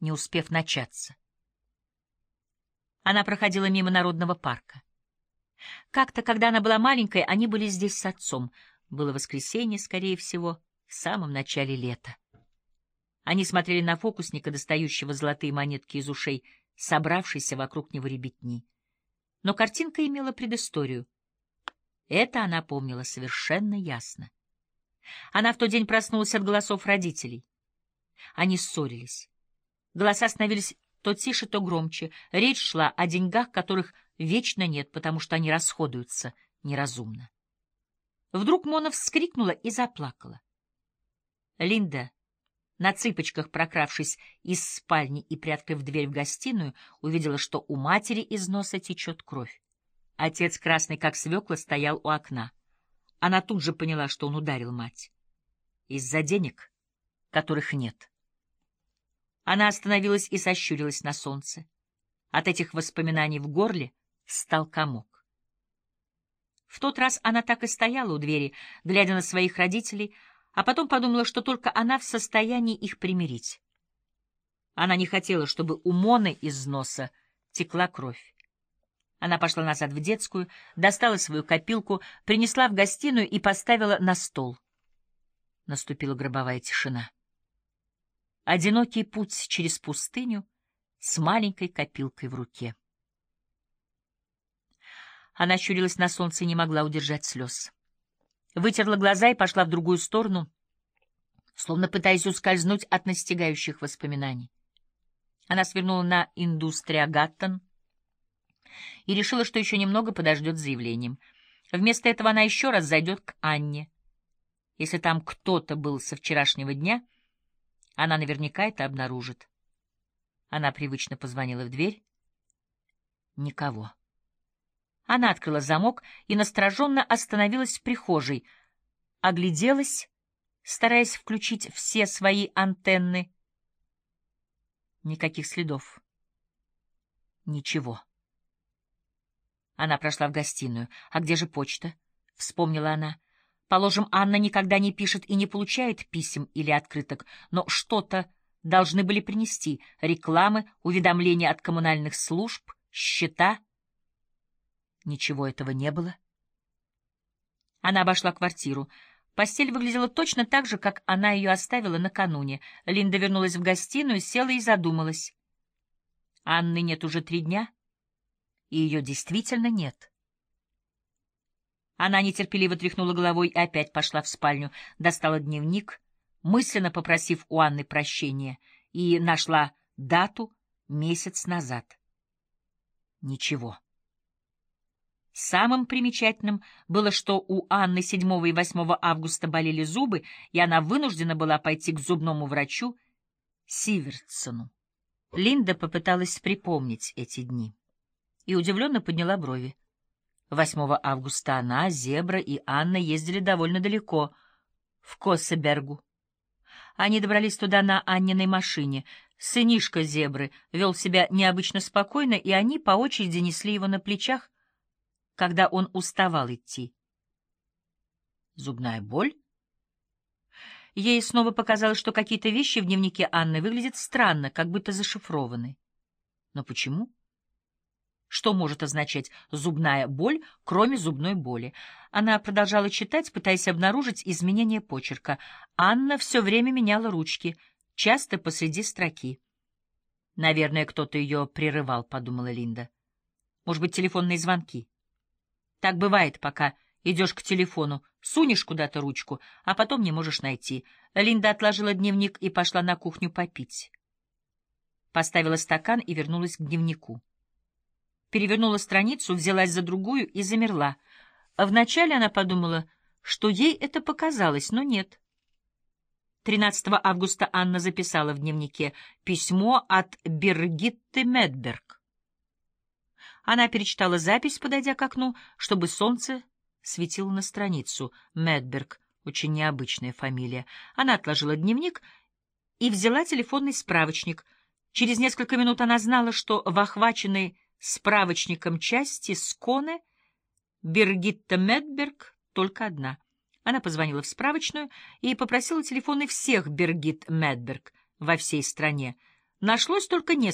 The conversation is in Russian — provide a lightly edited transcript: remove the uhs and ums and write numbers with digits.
не успев начаться. Она проходила мимо Народного парка. Как-то, когда она была маленькой, они были здесь с отцом. Было воскресенье, скорее всего, в самом начале лета. Они смотрели на фокусника, достающего золотые монетки из ушей, собравшейся вокруг него ребятни. Но картинка имела предысторию. Это она помнила совершенно ясно. Она в тот день проснулась от голосов родителей. Они ссорились. Голоса становились то тише, то громче. Речь шла о деньгах, которых вечно нет, потому что они расходуются неразумно. Вдруг Мона вскрикнула и заплакала. Линда, на цыпочках прокравшись из спальни и приоткрыв дверь в гостиную, увидела, что у матери из носа течет кровь. Отец, красный как свекла, стоял у окна. Она тут же поняла, что он ударил мать. Из-за денег, которых нет. Она остановилась и сощурилась на солнце. От этих воспоминаний в горле встал комок. В тот раз она так и стояла у двери, глядя на своих родителей, а потом подумала, что только она в состоянии их примирить. Она не хотела, чтобы у Моны из носа текла кровь. Она пошла назад в детскую, достала свою копилку, принесла в гостиную и поставила на стол. Наступила гробовая тишина. Одинокий путь через пустыню с маленькой копилкой в руке. Она щурилась на солнце и не могла удержать слез. Вытерла глаза и пошла в другую сторону, словно пытаясь ускользнуть от настигающих воспоминаний. Она свернула на Индустриа-Гаттон и решила, что еще немного подождет с заявлением. Вместо этого она еще раз зайдет к Анне. Если там кто-то был со вчерашнего дня, она наверняка это обнаружит. Она привычно позвонила в дверь. Никого. Она открыла замок и настороженно остановилась в прихожей, огляделась, стараясь включить все свои антенны. Никаких следов. Ничего. Она прошла в гостиную. «А где же почта?» — вспомнила она. «Положим, Анна никогда не пишет и не получает писем или открыток, но что-то должны были принести: рекламы, уведомления от коммунальных служб, счета». Ничего этого не было. Она обошла квартиру. Постель выглядела точно так же, как она ее оставила накануне. Линда вернулась в гостиную, села и задумалась. Анны нет уже 3 дня, и ее действительно нет. Она нетерпеливо тряхнула головой и опять пошла в спальню, достала дневник, мысленно попросив у Анны прощения, и нашла дату месяц назад. Ничего. Самым примечательным было, что у Анны 7 и 8 августа болели зубы, и она вынуждена была пойти к зубному врачу Сивертсону. Линда попыталась припомнить эти дни и удивленно подняла брови. 8 августа она, Зебра и Анна ездили довольно далеко, в Косебергу. Они добрались туда на Анниной машине. Сынишка Зебры вел себя необычно спокойно, и они по очереди несли его на плечах, когда он уставал идти. Зубная боль? Ей снова показалось, что какие-то вещи в дневнике Анны выглядят странно, как будто зашифрованы. Но почему? Что может означать зубная боль, кроме зубной боли? Она продолжала читать, пытаясь обнаружить изменение почерка. Анна все время меняла ручки, часто посреди строки. «Наверное, кто-то ее прерывал», — подумала Линда. «Может быть, телефонные звонки?» Так бывает, пока идешь к телефону, сунешь куда-то ручку, а потом не можешь найти. Линда отложила дневник и пошла на кухню попить. Поставила стакан и вернулась к дневнику. Перевернула страницу, взялась за другую и замерла. Вначале она подумала, что ей это показалось, но нет. 13 августа Анна записала в дневнике письмо от Биргитты Медберг. Она перечитала запись, подойдя к окну, чтобы солнце светило на страницу. Медберг — очень необычная фамилия. Она отложила дневник и взяла телефонный справочник. Через несколько минут она знала, что в охваченной справочником части Сконе Биргитта Медберг только одна. Она позвонила в справочную и попросила телефоны всех Биргит Медберг во всей стране. Нашлось только несколько